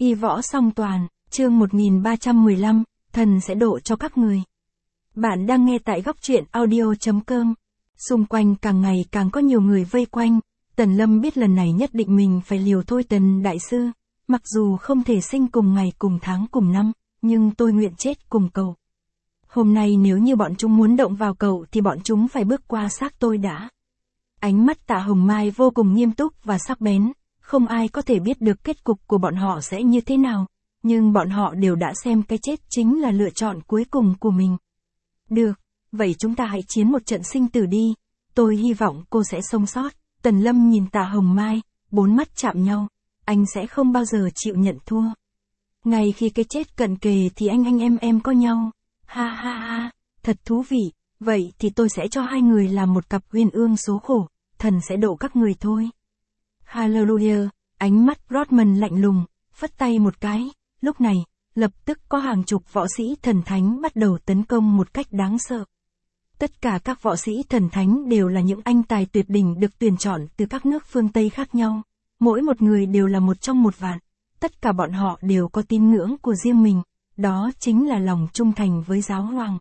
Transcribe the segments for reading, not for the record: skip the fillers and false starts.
Y Võ Song Toàn, chương 1315, thần sẽ độ cho các người. Bạn đang nghe tại góc truyện audio.com. Xung quanh càng ngày càng có nhiều người vây quanh, Tần Lâm biết lần này nhất định mình phải liều thôi Tần Đại Sư, mặc dù không thể sinh cùng ngày cùng tháng cùng năm, nhưng tôi nguyện chết cùng cậu. Hôm nay nếu như bọn chúng muốn động vào cậu thì bọn chúng phải bước qua xác tôi đã. Ánh mắt Tạ Hồng Mai vô cùng nghiêm túc và sắc bén, không ai có thể biết được kết cục của bọn họ sẽ như thế nào, nhưng bọn họ đều đã xem cái chết chính là lựa chọn cuối cùng của mình. Được, vậy chúng ta hãy chiến một trận sinh tử đi, tôi hy vọng cô sẽ sống sót. Tần Lâm nhìn Tạ Hồng Mai, bốn mắt chạm nhau, anh sẽ không bao giờ chịu nhận thua. Ngay khi cái chết cận kề thì anh em có nhau, ha ha ha, thật thú vị, vậy thì tôi sẽ cho hai người làm một cặp uyên ương số khổ, thần sẽ độ các người thôi. Hallelujah, ánh mắt Rodman lạnh lùng, phất tay một cái, lúc này, lập tức có hàng chục võ sĩ thần thánh bắt đầu tấn công một cách đáng sợ. Tất cả các võ sĩ thần thánh đều là những anh tài tuyệt đỉnh được tuyển chọn từ các nước phương Tây khác nhau, mỗi một người đều là một trong một vạn, tất cả bọn họ đều có tín ngưỡng của riêng mình, đó chính là lòng trung thành với giáo hoàng.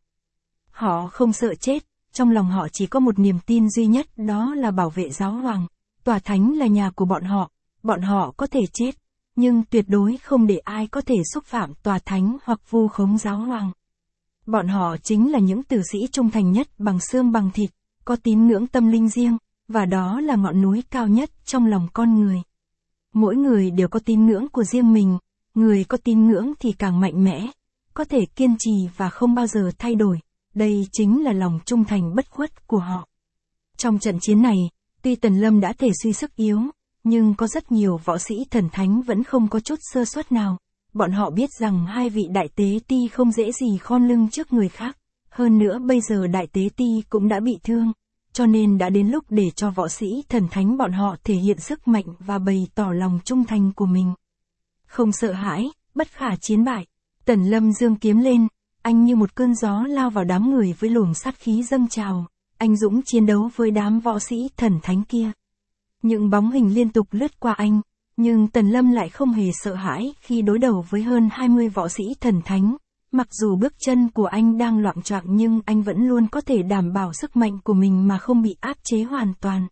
Họ không sợ chết, trong lòng họ chỉ có một niềm tin duy nhất, đó là bảo vệ giáo hoàng. Tòa thánh là nhà của bọn họ có thể chết, nhưng tuyệt đối không để ai có thể xúc phạm tòa thánh hoặc vu khống giáo hoàng. Bọn họ chính là những tử sĩ trung thành nhất bằng xương bằng thịt, có tín ngưỡng tâm linh riêng, và đó là ngọn núi cao nhất trong lòng con người. Mỗi người đều có tín ngưỡng của riêng mình, người có tín ngưỡng thì càng mạnh mẽ, có thể kiên trì và không bao giờ thay đổi, đây chính là lòng trung thành bất khuất của họ. Trong trận chiến này, tuy Tần Lâm đã thể suy sức yếu, nhưng có rất nhiều võ sĩ thần thánh vẫn không có chút sơ suất nào. Bọn họ biết rằng hai vị đại tế ti không dễ gì khom lưng trước người khác. Hơn nữa bây giờ đại tế ti cũng đã bị thương, cho nên đã đến lúc để cho võ sĩ thần thánh bọn họ thể hiện sức mạnh và bày tỏ lòng trung thành của mình. Không sợ hãi, bất khả chiến bại. Tần Lâm giương kiếm lên, anh như một cơn gió lao vào đám người với luồng sát khí dâng trào. Anh dũng chiến đấu với đám võ sĩ thần thánh kia. Những bóng hình liên tục lướt qua anh, nhưng Tần Lâm lại không hề sợ hãi khi đối đầu với hơn 20 võ sĩ thần thánh. Mặc dù bước chân của anh đang loạng choạng nhưng anh vẫn luôn có thể đảm bảo sức mạnh của mình mà không bị áp chế hoàn toàn.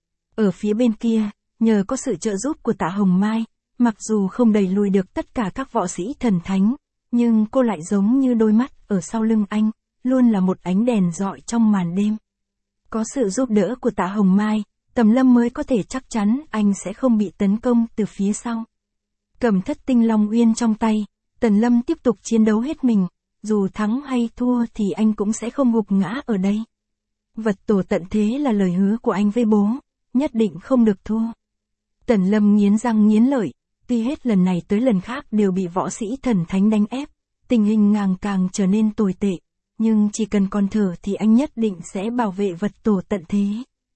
Ở phía bên kia, nhờ có sự trợ giúp của Tạ Hồng Mai, mặc dù không đẩy lùi được tất cả các võ sĩ thần thánh, nhưng cô lại giống như đôi mắt ở sau lưng anh, luôn là một ánh đèn rọi trong màn đêm. Có sự giúp đỡ của Tạ Hồng Mai, Tần Lâm mới có thể chắc chắn anh sẽ không bị tấn công từ phía sau. Cầm Thất Tinh Long Uyên trong tay, Tần Lâm tiếp tục chiến đấu hết mình, dù thắng hay thua thì anh cũng sẽ không gục ngã ở đây. Vật tổ tận thế là lời hứa của anh với bố, nhất định không được thua. Tần Lâm nghiến răng nghiến lợi, tuy hết lần này tới lần khác đều bị võ sĩ thần thánh đánh ép, tình hình càng trở nên tồi tệ. Nhưng chỉ cần còn thở thì anh nhất định sẽ bảo vệ vật tổ tận thế.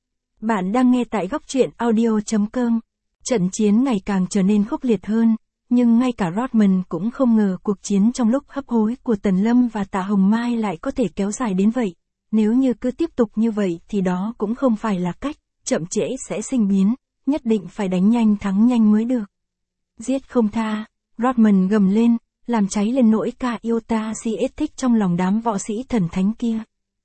Bạn đang nghe tại góc truyện audio.com. Trận chiến ngày càng trở nên khốc liệt hơn, nhưng ngay cả Rodman cũng không ngờ cuộc chiến trong lúc hấp hối của Tần Lâm và Tạ Hồng Mai lại có thể kéo dài đến vậy. Nếu như cứ tiếp tục như vậy thì đó cũng không phải là cách, chậm trễ sẽ sinh biến, nhất định phải đánh nhanh thắng nhanh mới được. Giết không tha, Rodman gầm lên, làm cháy lên nỗi Iota CS thích trong lòng đám võ sĩ thần thánh kia.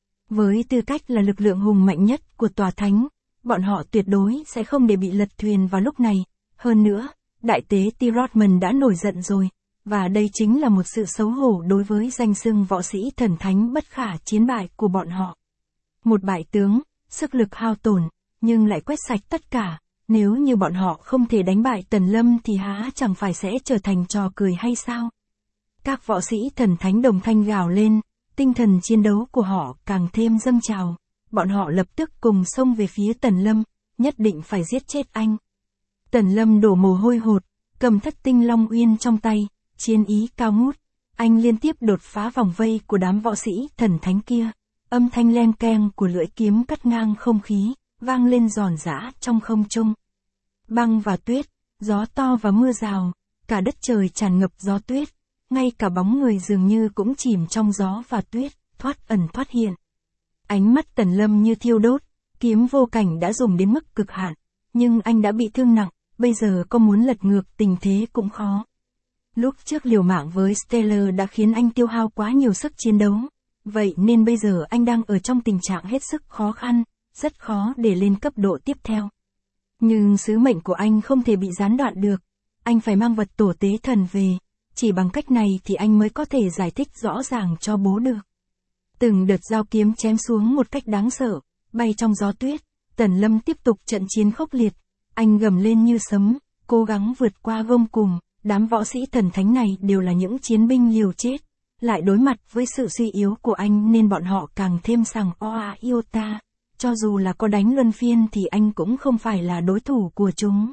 Với tư cách là lực lượng hùng mạnh nhất của tòa thánh, bọn họ tuyệt đối sẽ không để bị lật thuyền vào lúc này. Hơn nữa, đại tế T. Rodman đã nổi giận rồi, và đây chính là một sự xấu hổ đối với danh xưng võ sĩ thần thánh bất khả chiến bại của bọn họ. Một bại tướng, sức lực hao tổn, nhưng lại quét sạch tất cả. Nếu như bọn họ không thể đánh bại Tần Lâm thì há chẳng phải sẽ trở thành trò cười hay sao? Các võ sĩ thần thánh đồng thanh gào lên, tinh thần chiến đấu của họ càng thêm dâng trào. Bọn họ lập tức cùng xông về phía Tần Lâm, nhất định phải giết chết anh. Tần Lâm đổ mồ hôi hột, cầm Thất Tinh Long Uyên trong tay, chiến ý cao ngút. Anh liên tiếp đột phá vòng vây của đám võ sĩ thần thánh kia. Âm thanh len keng của lưỡi kiếm cắt ngang không khí, vang lên giòn giã trong không trung. Băng và tuyết, gió to và mưa rào, cả đất trời tràn ngập gió tuyết. Ngay cả bóng người dường như cũng chìm trong gió và tuyết, thoát ẩn thoát hiện. Ánh mắt Tần Lâm như thiêu đốt, kiếm vô cảnh đã dùng đến mức cực hạn, nhưng anh đã bị thương nặng, bây giờ có muốn lật ngược tình thế cũng khó. Lúc trước liều mạng với Stellar đã khiến anh tiêu hao quá nhiều sức chiến đấu. Vậy nên bây giờ anh đang ở trong tình trạng hết sức khó khăn, rất khó để lên cấp độ tiếp theo. Nhưng sứ mệnh của anh không thể bị gián đoạn được. Anh phải mang vật tổ tế thần về. Chỉ bằng cách này thì anh mới có thể giải thích rõ ràng cho bố được. Từng đợt dao kiếm chém xuống một cách đáng sợ, bay trong gió tuyết. Tần Lâm tiếp tục trận chiến khốc liệt. Anh gầm lên như sấm, cố gắng vượt qua gông cùm. Đám võ sĩ thần thánh này đều là những chiến binh liều chết. Lại đối mặt với sự suy yếu của anh nên bọn họ càng thêm sằng oa iota. Cho dù là có đánh luân phiên thì anh cũng không phải là đối thủ của chúng.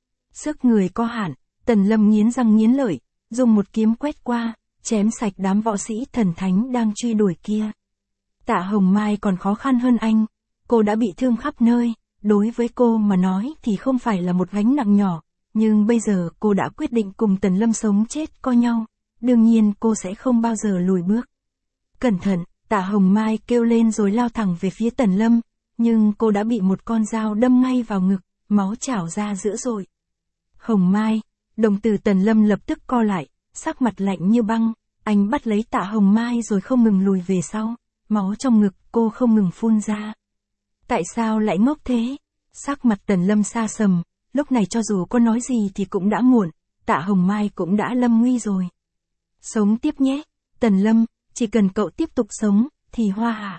Sức người có hạn, Tần Lâm nghiến răng nghiến lợi, dùng một kiếm quét qua, chém sạch đám võ sĩ thần thánh đang truy đuổi kia. Tạ Hồng Mai còn khó khăn hơn anh, cô đã bị thương khắp nơi, đối với cô mà nói thì không phải là một gánh nặng nhỏ, nhưng bây giờ cô đã quyết định cùng Tần Lâm sống chết co nhau, đương nhiên cô sẽ không bao giờ lùi bước. Cẩn thận, Tạ Hồng Mai kêu lên rồi lao thẳng về phía Tần Lâm, nhưng cô đã bị một con dao đâm ngay vào ngực, máu trào ra dữ dội. Hồng Mai, đồng tử Tần Lâm lập tức co lại, sắc mặt lạnh như băng, anh bắt lấy Tạ Hồng Mai rồi không ngừng lùi về sau, máu trong ngực cô không ngừng phun ra. Tại sao lại ngốc thế? Sắc mặt Tần Lâm xa sầm, lúc này cho dù có nói gì thì cũng đã muộn, Tạ Hồng Mai cũng đã lâm nguy rồi. Sống tiếp nhé, Tần Lâm, chỉ cần cậu tiếp tục sống, thì Hoa Hạ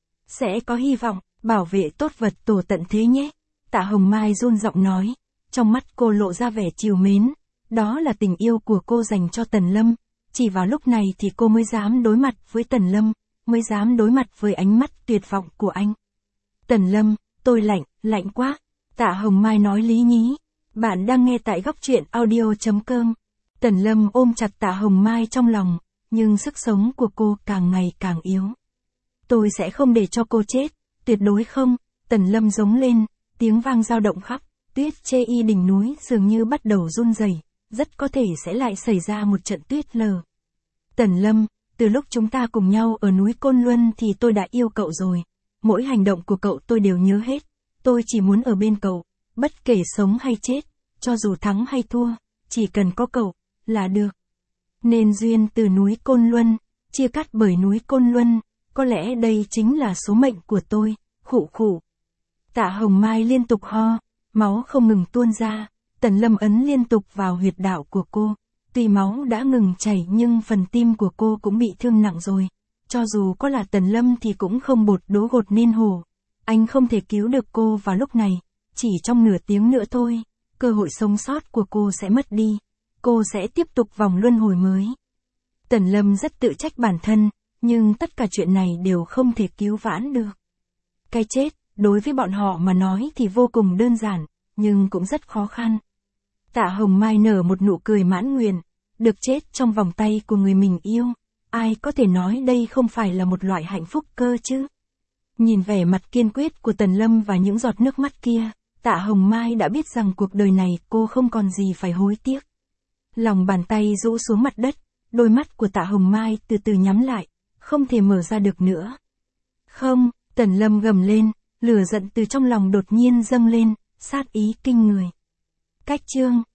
sẽ có hy vọng, bảo vệ tốt vật tổ tận thế nhé. Tạ Hồng Mai run giọng nói, trong mắt cô lộ ra vẻ trìu mến, đó là tình yêu của cô dành cho Tần Lâm, chỉ vào lúc này thì cô mới dám đối mặt với Tần Lâm, mới dám đối mặt với ánh mắt tuyệt vọng của anh. Tần Lâm, tôi lạnh quá, Tạ Hồng Mai nói lý nhí. Bạn đang nghe tại góc truyện audio.com. Tần Lâm ôm chặt Tạ Hồng Mai trong lòng, nhưng sức sống của cô càng ngày càng yếu. Tôi sẽ không để cho cô chết, tuyệt đối không, Tần Lâm giống lên, tiếng vang dao động khắp, tuyết chê y đỉnh núi dường như bắt đầu run rẩy, rất có thể sẽ lại xảy ra một trận tuyết lở. Tần Lâm, từ lúc chúng ta cùng nhau ở núi Côn Luân thì tôi đã yêu cậu rồi, mỗi hành động của cậu tôi đều nhớ hết, tôi chỉ muốn ở bên cậu, bất kể sống hay chết, cho dù thắng hay thua, chỉ cần có cậu, là được. Nên duyên từ núi Côn Luân, chia cắt bởi núi Côn Luân, có lẽ đây chính là số mệnh của tôi, khụ khụ. Tạ Hồng Mai liên tục ho, máu không ngừng tuôn ra, Tần Lâm ấn liên tục vào huyệt đạo của cô. Tuy máu đã ngừng chảy nhưng phần tim của cô cũng bị thương nặng rồi. Cho dù có là Tần Lâm thì cũng không bột đố gột nên hổ. Anh không thể cứu được cô vào lúc này, chỉ trong nửa tiếng nữa thôi, cơ hội sống sót của cô sẽ mất đi. Cô sẽ tiếp tục vòng luân hồi mới. Tần Lâm rất tự trách bản thân, nhưng tất cả chuyện này đều không thể cứu vãn được. Cái chết, đối với bọn họ mà nói thì vô cùng đơn giản, nhưng cũng rất khó khăn. Tạ Hồng Mai nở một nụ cười mãn nguyện, được chết trong vòng tay của người mình yêu. Ai có thể nói đây không phải là một loại hạnh phúc cơ chứ? Nhìn vẻ mặt kiên quyết của Tần Lâm và những giọt nước mắt kia, Tạ Hồng Mai đã biết rằng cuộc đời này cô không còn gì phải hối tiếc. Lòng bàn tay rũ xuống mặt đất, đôi mắt của Tạ Hồng Mai từ từ nhắm lại, không thể mở ra được nữa. Không, Tần Lâm gầm lên, lửa giận từ trong lòng đột nhiên dâng lên, sát ý kinh người. Cách chương